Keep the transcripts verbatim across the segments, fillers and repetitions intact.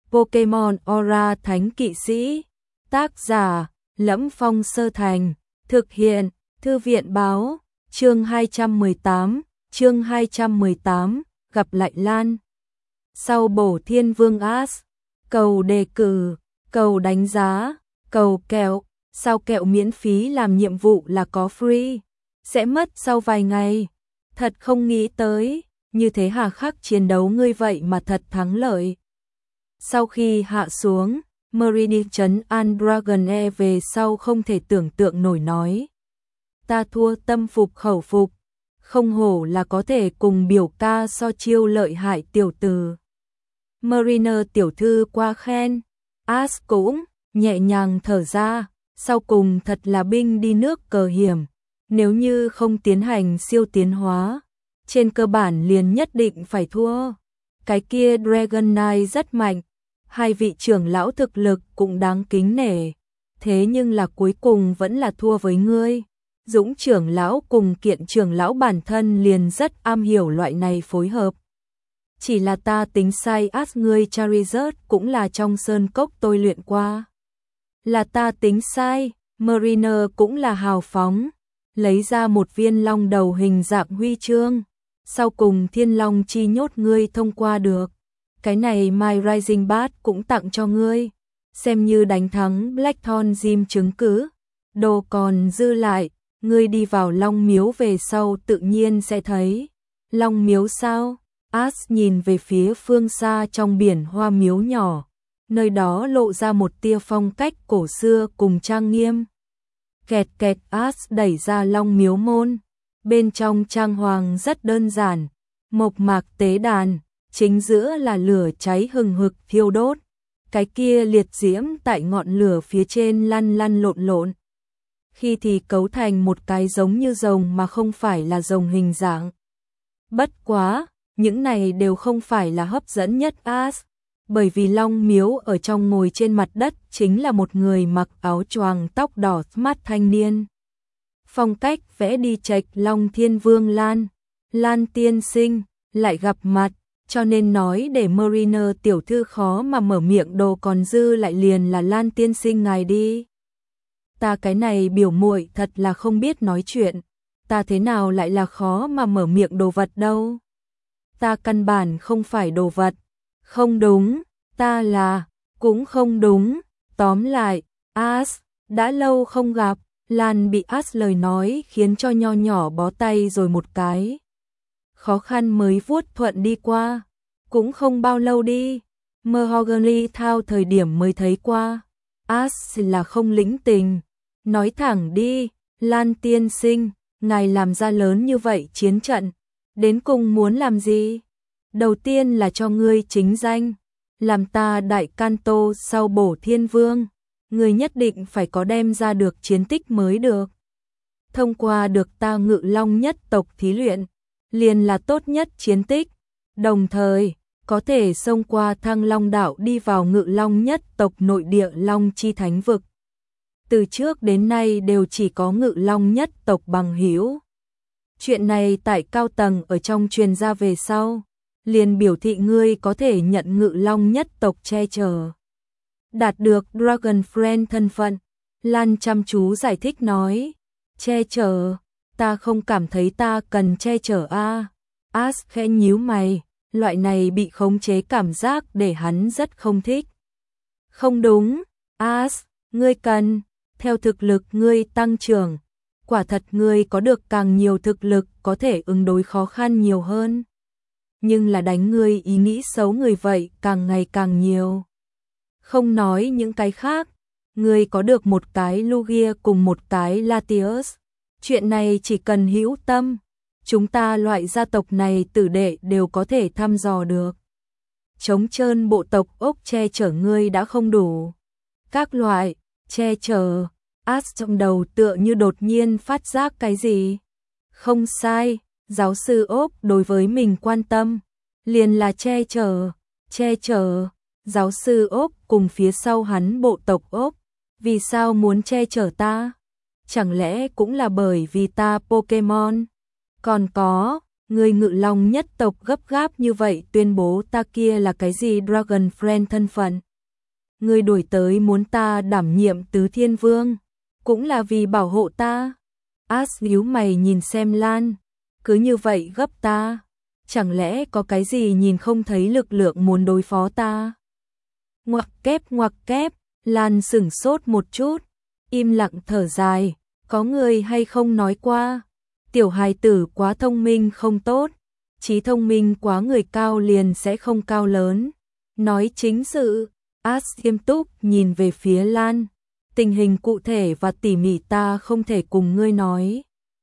Pokemon Aura Thánh Kỵ Sĩ. Tác giả: Lẫm Phong Sơ Thành. Thực hiện: Thư viện báo. Chương hai trăm mười tám, chương hai trăm mười tám, gặp lại Lan. Sau bổ Thiên Vương As, cầu đề cử, cầu đánh giá, cầu kẹo, sau kẹo miễn phí làm nhiệm vụ là có free, sẽ mất sau vài ngày. Thật không nghĩ tới, như thế hà khắc chiến đấu ngươi vậy mà thật thắng lợi. Sau khi hạ xuống, Meridian trấn an Dragonair về sau không thể tưởng tượng nổi nói. Ta thua tâm phục khẩu phục, không hổ là có thể cùng biểu ca so chiêu lợi hại tiểu tử. Mariner tiểu thư qua khen, As cũng nhẹ nhàng thở ra, sau cùng thật là binh đi nước cờ hiểm, nếu như không tiến hành siêu tiến hóa, trên cơ bản liền nhất định phải thua. Cái kia Dragonite rất mạnh, hai vị trưởng lão thực lực cũng đáng kính nể, thế nhưng là cuối cùng vẫn là thua với ngươi. Dũng trưởng lão cùng Kiện trưởng lão bản thân liền rất am hiểu loại này phối hợp. Chỉ là ta tính sai, As ngươi Charizard cũng là trong sơn cốc tôi luyện qua. Là ta tính sai, Mariner cũng là hào phóng, lấy ra một viên long đầu hình dạng huy chương, sau cùng thiên long chi nhốt ngươi thông qua được. Cái này My Rising Bat cũng tặng cho ngươi, xem như đánh thắng Blackthorn Gym chứng cứ. Đồ còn dư lại, ngươi đi vào Long Miếu về sau tự nhiên sẽ thấy. Long Miếu sao? As nhìn về phía phương xa trong biển hoa miếu nhỏ, nơi đó lộ ra một tia phong cách cổ xưa cùng trang nghiêm. Kẹt kẹt, As đẩy ra Long Miếu môn, bên trong trang hoàng rất đơn giản, mộc mạc tế đàn, chính giữa là lửa cháy hừng hực thiêu đốt, cái kia liệt diễm tại ngọn lửa phía trên lăn lăn lộn lộn. Khi thì cấu thành một cái giống như rồng mà không phải là rồng hình dạng. Bất quá, những này đều không phải là hấp dẫn nhất As, bởi vì Long Miếu ở trong ngồi trên mặt đất chính là một người mặc áo choàng tóc đỏ smart thanh niên. Phong cách vẽ đi chệch Long Thiên Vương Lan, Lan tiên sinh, lại gặp mặt, cho nên nói để Mariner tiểu thư khó mà mở miệng, đồ còn dư lại liền là Lan tiên sinh ngài đi. Ta cái này biểu muội thật là không biết nói chuyện, ta thế nào lại là khó mà mở miệng đồ vật đâu. Ta căn bản không phải đồ vật, không đúng, ta là, cũng không đúng, tóm lại, As, đã lâu không gặp, Lan bị As lời nói khiến cho nho nhỏ bó tay rồi một cái. Khó khăn mới vuốt thuận đi qua, cũng không bao lâu đi, Mahogany thao thời điểm mới thấy qua, As là không lĩnh tình. Nói thẳng đi, Lan tiên sinh, ngài làm ra lớn như vậy chiến trận, đến cùng muốn làm gì? Đầu tiên là cho ngươi chính danh, làm ta đại canto sau bổ thiên vương, ngươi nhất định phải có đem ra được chiến tích mới được. Thông qua được ta Ngự Long nhất tộc thí luyện, liền là tốt nhất chiến tích, đồng thời có thể xông qua Thăng Long đạo đi vào Ngự Long nhất tộc nội địa Long chi thánh vực. Từ trước đến nay đều chỉ có Ngự Long nhất tộc bằng hữu. Chuyện này tại cao tầng ở trong truyền ra về sau, liền biểu thị ngươi có thể nhận Ngự Long nhất tộc che chở. Đạt được Dragon Friend thân phận, Lan chăm chú giải thích nói, che chở, ta không cảm thấy ta cần che chở a. As khẽ nhíu mày, loại này bị khống chế cảm giác để hắn rất không thích. Không đúng, As, ngươi cần, theo thực lực ngươi tăng trưởng, quả thật ngươi có được càng nhiều thực lực có thể ứng đối khó khăn nhiều hơn. Nhưng là đánh ngươi ý nghĩ xấu người vậy càng ngày càng nhiều. Không nói những cái khác, ngươi có được một cái Lugia cùng một cái Latios. Chuyện này chỉ cần hữu tâm, chúng ta loại gia tộc này tử đệ đều có thể thăm dò được. Trống trơn bộ tộc ốc che chở ngươi đã không đủ. Các loại che chở, As trong đầu tựa như đột nhiên phát giác cái gì. Không sai, giáo sư ốp đối với mình quan tâm, liền là che chở, che chở, giáo sư ốp cùng phía sau hắn bộ tộc ốp, vì sao muốn che chở ta? Chẳng lẽ cũng là bởi vì ta Pokemon? Còn có, Người Ngự Long nhất tộc gấp gáp như vậy tuyên bố ta kia là cái gì Dragon Friend thân phận. Người đuổi tới muốn ta đảm nhiệm Tứ Thiên Vương, cũng là vì bảo hộ ta. As nhíu mày nhìn xem Lan, cứ như vậy gấp ta, chẳng lẽ có cái gì nhìn không thấy lực lượng muốn đối phó ta? Ngoặc kép ngoặc kép, Lan sửng sốt một chút, im lặng thở dài, có người hay không nói qua, tiểu hài tử quá thông minh không tốt, trí thông minh quá người cao liền sẽ không cao lớn. Nói chính sự, As nghiêm túc nhìn về phía Lan, tình hình cụ thể và tỉ mỉ ta không thể cùng ngươi nói.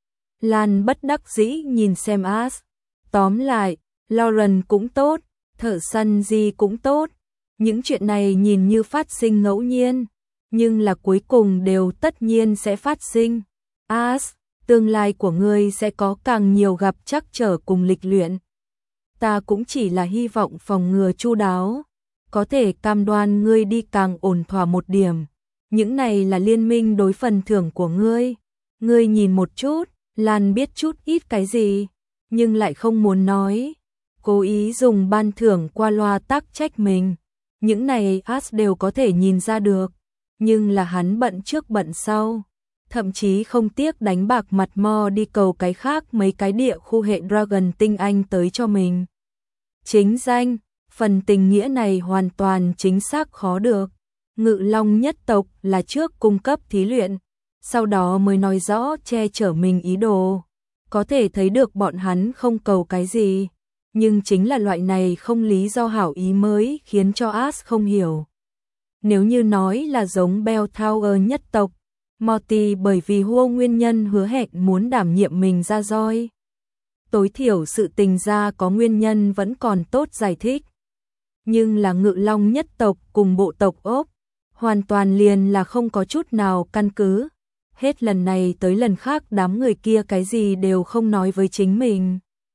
Lan bất đắc dĩ nhìn xem As, tóm lại, Lauren cũng tốt, thợ săn gì cũng tốt, những chuyện này nhìn như phát sinh ngẫu nhiên, nhưng là cuối cùng đều tất nhiên sẽ phát sinh. As, tương lai của ngươi sẽ có càng nhiều gặp trắc trở cùng lịch luyện. Ta cũng chỉ là hy vọng phòng ngừa chu đáo, có thể cam đoan ngươi đi càng ổn thỏa một điểm. Những này là liên minh đối phần thưởng của ngươi. Ngươi nhìn một chút, Lan biết chút ít cái gì, nhưng lại không muốn nói. Cố ý dùng ban thưởng qua loa tác trách mình. Những này As đều có thể nhìn ra được, nhưng là hắn bận trước bận sau. Thậm chí không tiếc đánh bạc mặt mo đi cầu cái khác mấy cái địa khu hệ Dragon tinh anh tới cho mình. Chính danh, phần tình nghĩa này hoàn toàn chính xác khó được. Ngự Long nhất tộc là trước cung cấp thí luyện, sau đó mới nói rõ che chở mình ý đồ. Có thể thấy được bọn hắn không cầu cái gì, nhưng chính là loại này không lý do hảo ý mới khiến cho As không hiểu. Nếu như nói là giống Bell Tower nhất tộc, Morty bởi vì Huo nguyên nhân hứa hẹn muốn đảm nhiệm mình ra roi. Tối thiểu sự tình ra có nguyên nhân vẫn còn tốt giải thích. Nhưng là Ngự Long nhất tộc cùng bộ tộc ốc, hoàn toàn liền là không có chút nào căn cứ. Hết lần này tới lần khác đám người kia cái gì đều không nói với chính mình.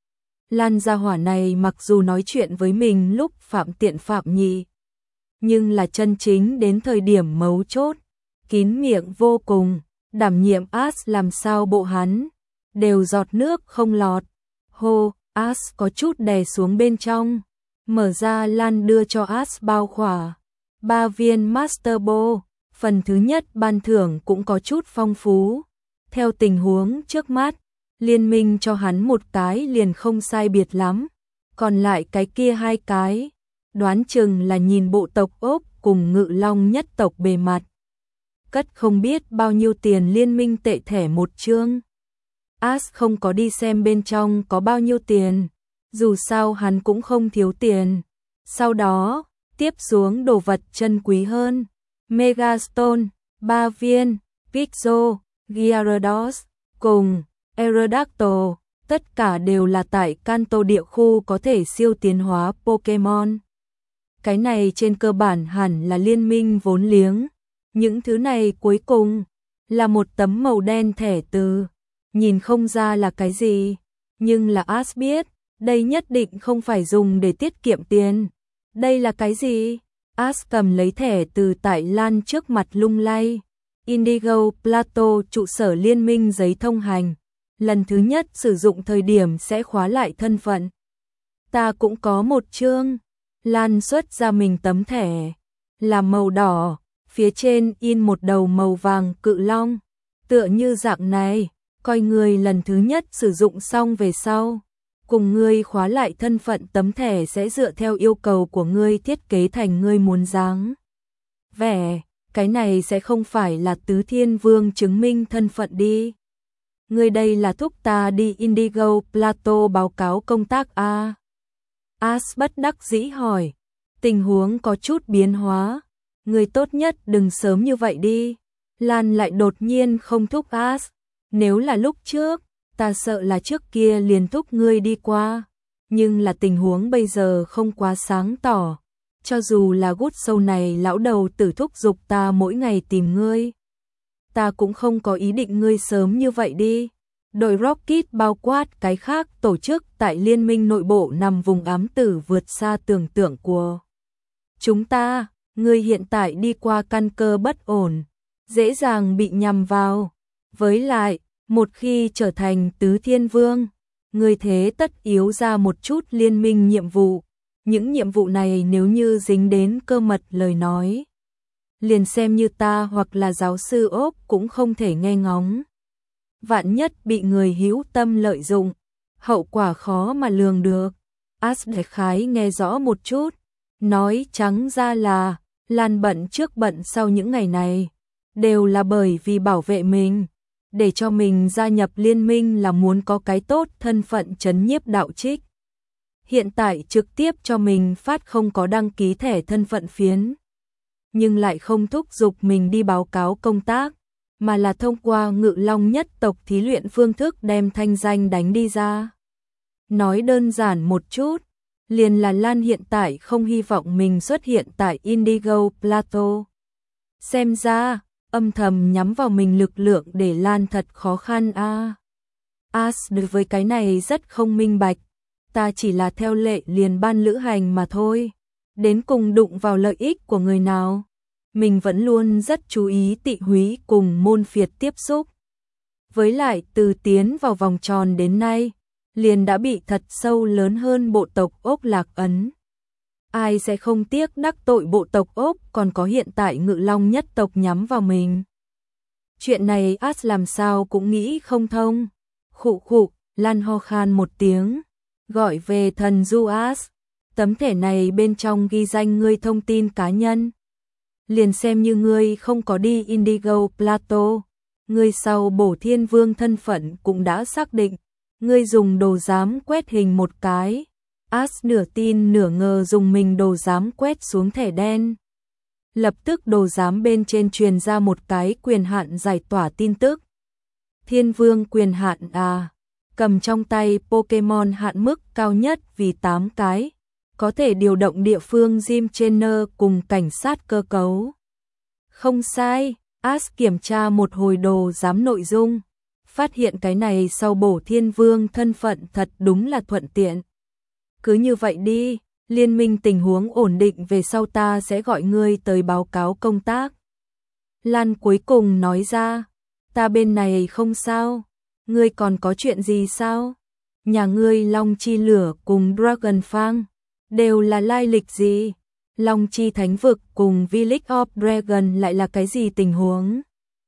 Lan gia hỏa này mặc dù nói chuyện với mình lúc phạm tiện phạm nhị, nhưng là chân chính đến thời điểm mấu chốt, kín miệng vô cùng, đảm nhiệm As làm sao bộ hắn, đều giọt nước không lọt. Hô, As có chút đè xuống bên trong, mở ra Lan đưa cho As bao khỏa, ba viên Master Ball, phần thứ nhất ban thưởng cũng có chút phong phú. Theo tình huống trước mắt, liên minh cho hắn một cái liền không sai biệt lắm, còn lại cái kia hai cái, đoán chừng là nhìn bộ tộc ốc cùng Ngự Long nhất tộc bề mặt. Cất không biết bao nhiêu tiền liên minh tệ thẻ một chương. As không có đi xem bên trong có bao nhiêu tiền, dù sao hắn cũng không thiếu tiền. Sau đó, tiếp xuống đồ vật chân quý hơn. Megastone, ba viên, Pixel, Gyarados, cùng Aerodactyl, tất cả đều là tại Kanto địa khu có thể siêu tiến hóa Pokemon. Cái này trên cơ bản hẳn là liên minh vốn liếng. Những thứ này cuối cùng là một tấm màu đen thẻ từ, nhìn không ra là cái gì, nhưng là As biết, đây nhất định không phải dùng để tiết kiệm tiền. Đây là cái gì? As cầm lấy thẻ từ tại Lan trước mặt lung lay. Indigo Plateau trụ sở liên minh giấy thông hành. Lần thứ nhất sử dụng thời điểm sẽ khóa lại thân phận. Ta cũng có một chương. Lan xuất ra mình tấm thẻ, là màu đỏ, phía trên in một đầu màu vàng cự long. Tựa như dạng này, coi người lần thứ nhất sử dụng xong về sau, cùng ngươi khóa lại thân phận tấm thẻ sẽ dựa theo yêu cầu của ngươi thiết kế thành ngươi muốn dáng vẻ. Cái này sẽ không phải là Tứ Thiên Vương chứng minh thân phận đi. Ngươi đây là thúc ta đi Indigo Plateau báo cáo công tác a? As bất đắc dĩ hỏi, tình huống có chút biến hóa, ngươi tốt nhất đừng sớm như vậy đi. Lan lại đột nhiên không thúc As, nếu là lúc trước, ta sợ là trước kia liền thúc ngươi đi qua, nhưng là tình huống bây giờ không quá sáng tỏ. Cho dù là gút sâu này lão đầu tử thúc giục ta mỗi ngày tìm ngươi, ta cũng không có ý định ngươi sớm như vậy đi. Đội Rocket bao quát cái khác tổ chức tại liên minh nội bộ nằm vùng ám tử vượt xa tưởng tượng của chúng ta. Ngươi hiện tại đi qua căn cơ bất ổn, dễ dàng bị nhầm vào. Với lại, một khi trở thành Tứ Thiên Vương, Ngươi thế tất yếu ra một chút liên minh nhiệm vụ. Những nhiệm vụ này nếu như dính đến cơ mật lời nói, liền xem như ta hoặc là giáo sư ốp cũng không thể nghe ngóng. Vạn nhất bị người hữu tâm lợi dụng, hậu quả khó mà lường được. As đại khái nghe rõ một chút, nói trắng ra là Lan bận trước bận sau những ngày này, đều là bởi vì bảo vệ mình, để cho mình gia nhập liên minh là muốn có cái tốt thân phận trấn nhiếp đạo trích. Hiện tại trực tiếp cho mình phát không có đăng ký thẻ thân phận phiến, nhưng lại không thúc giục mình đi báo cáo công tác, mà là thông qua Ngự Long nhất tộc thí luyện phương thức đem thanh danh đánh đi ra. Nói đơn giản một chút, liền là Lan hiện tại không hy vọng mình xuất hiện tại Indigo Plateau. Xem ra, âm thầm nhắm vào mình lực lượng để Lan thật khó khăn a. À. As đối với cái này rất không minh bạch, ta chỉ là theo lệ liền ban lữ hành mà thôi, đến cùng đụng vào lợi ích của người nào. Mình vẫn luôn rất chú ý Tị Húy cùng môn phiệt tiếp xúc. Với lại từ tiến vào vòng tròn đến nay, liền đã bị thật sâu lớn hơn bộ tộc Ốc Lạc Ấn. Ai sẽ không tiếc đắc tội bộ tộc Ốc còn có hiện tại Ngự Long nhất tộc nhắm vào mình. Chuyện này As làm sao cũng nghĩ không thông. Khụ khụ, Lan ho khan một tiếng, gọi về thần du As. Tấm thẻ này bên trong ghi danh ngươi thông tin cá nhân. Liền xem như ngươi không có đi Indigo Plateau, ngươi sau bổ thiên vương thân phận cũng đã xác định. Ngươi dùng đồ giám quét hình một cái. As nửa tin nửa ngờ dùng mình đồ giám quét xuống thẻ đen. Lập tức đồ giám bên trên truyền ra một cái quyền hạn giải tỏa tin tức. Thiên vương quyền hạn à, cầm trong tay Pokemon hạn mức cao nhất vì tám cái, có thể điều động địa phương gym trainer cùng cảnh sát cơ cấu. Không sai, As kiểm tra một hồi đồ giám nội dung, phát hiện cái này sau bổ thiên vương thân phận thật đúng là thuận tiện. Cứ như vậy đi, liên minh tình huống ổn định về sau ta sẽ gọi ngươi tới báo cáo công tác. Lan cuối cùng nói ra, ta bên này không sao, ngươi còn có chuyện gì sao? Nhà ngươi Long Chi Lửa cùng Dragon Fang đều là lai lịch gì? Long Chi Thánh Vực cùng Village of Dragon lại là cái gì tình huống?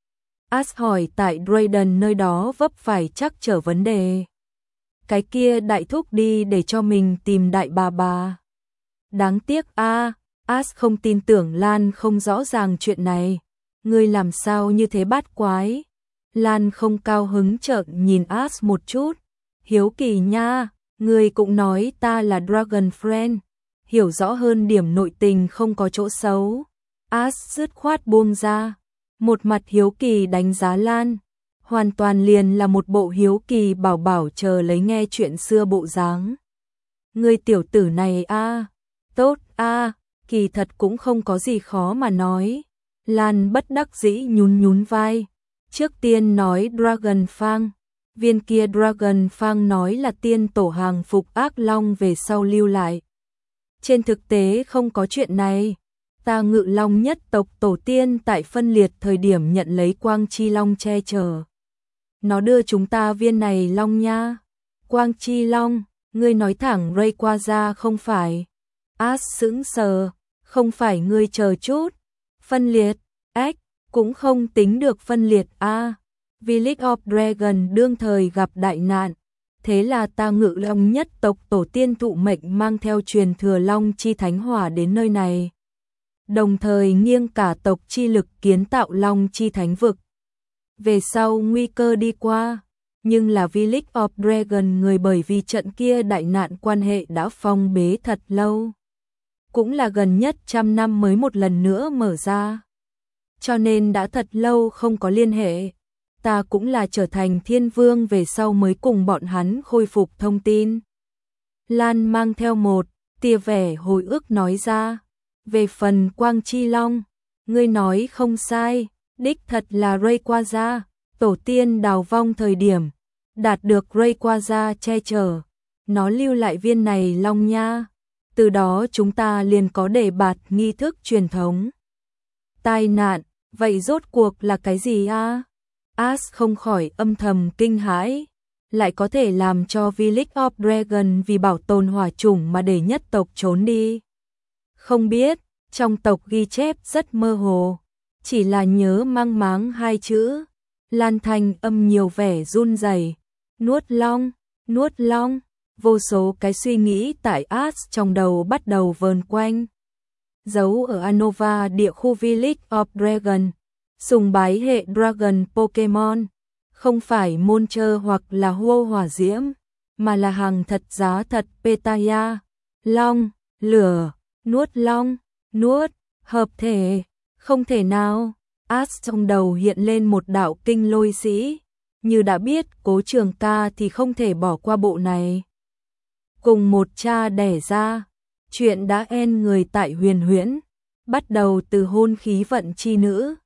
As hỏi tại Drayden nơi đó vấp phải chắc trở vấn đề. Cái kia đại thúc đi để cho mình tìm đại bà bà. Đáng tiếc a, à, As không tin tưởng Lan không rõ ràng chuyện này. Ngươi làm sao như thế bát quái? Lan không cao hứng trợn nhìn As một chút. Hiếu kỳ nha, ngươi cũng nói ta là Dragon Friend. Hiểu rõ hơn điểm nội tình không có chỗ xấu. As dứt khoát buông ra. Một mặt hiếu kỳ đánh giá Lan. Hoàn toàn liền là một bộ hiếu kỳ bảo bảo chờ lấy nghe chuyện xưa bộ dáng. Ngươi tiểu tử này a, à, tốt a, à, kỳ thật cũng không có gì khó mà nói. Lan bất đắc dĩ nhún nhún vai. Trước tiên nói Dragon Fang. Viên kia Dragon Fang nói là tiên tổ hàng phục ác long về sau lưu lại. Trên thực tế không có chuyện này. Ta Ngự Long nhất tộc tổ tiên tại phân liệt thời điểm nhận lấy Quang Chi Long che chở. Nó đưa chúng ta viên này long nha. Quang Chi Long, ngươi nói thẳng Rayquaza không phải? As sững sờ, không phải ngươi chờ chút. Phân liệt, ếch, cũng không tính được phân liệt a. À, Village of Dragon đương thời gặp đại nạn. Thế là ta Ngự Long nhất tộc tổ tiên thụ mệnh mang theo truyền thừa Long Chi Thánh Hỏa đến nơi này. Đồng thời nghiêng cả tộc chi lực kiến tạo Long Chi Thánh Vực. Về sau nguy cơ đi qua, nhưng là Village of Dragon người bởi vì trận kia đại nạn quan hệ đã phong bế thật lâu. Cũng là gần nhất trăm năm mới một lần nữa mở ra. Cho nên đã thật lâu không có liên hệ. Ta cũng là trở thành thiên vương về sau mới cùng bọn hắn khôi phục thông tin. Lan mang theo một tia vẻ hồi ức nói ra. Về phần Quang Chi Long, ngươi nói không sai, đích thật là Rayquaza, tổ tiên đào vong thời điểm, đạt được Rayquaza che chở, nó lưu lại viên này long nha, từ đó chúng ta liền có đề bạt nghi thức truyền thống. Tai nạn, vậy rốt cuộc là cái gì a? À? As không khỏi âm thầm kinh hãi, lại có thể làm cho Village of Dragon vì bảo tồn hỏa chủng mà để nhất tộc trốn đi. Không biết, trong tộc ghi chép rất mơ hồ, chỉ là nhớ mang máng hai chữ. Lan Thanh âm nhiều vẻ run rẩy, nuốt long, nuốt long, vô số cái suy nghĩ tại As trong đầu bắt đầu vờn quanh. Giấu ở Anova địa khu Village of Dragon, sùng bái hệ Dragon Pokemon, không phải Monster hoặc là Huo hỏa diễm, mà là hàng thật giá thật Petaya, long, lửa, nuốt long, nuốt, hợp thể, không thể nào. As trong đầu hiện lên một đạo kinh lôi sĩ, như đã biết Cố Trường Ca thì không thể bỏ qua bộ này. Cùng một cha đẻ ra, chuyện đã en người tại Huyền Huyễn, bắt đầu từ hôn khí vận chi nữ,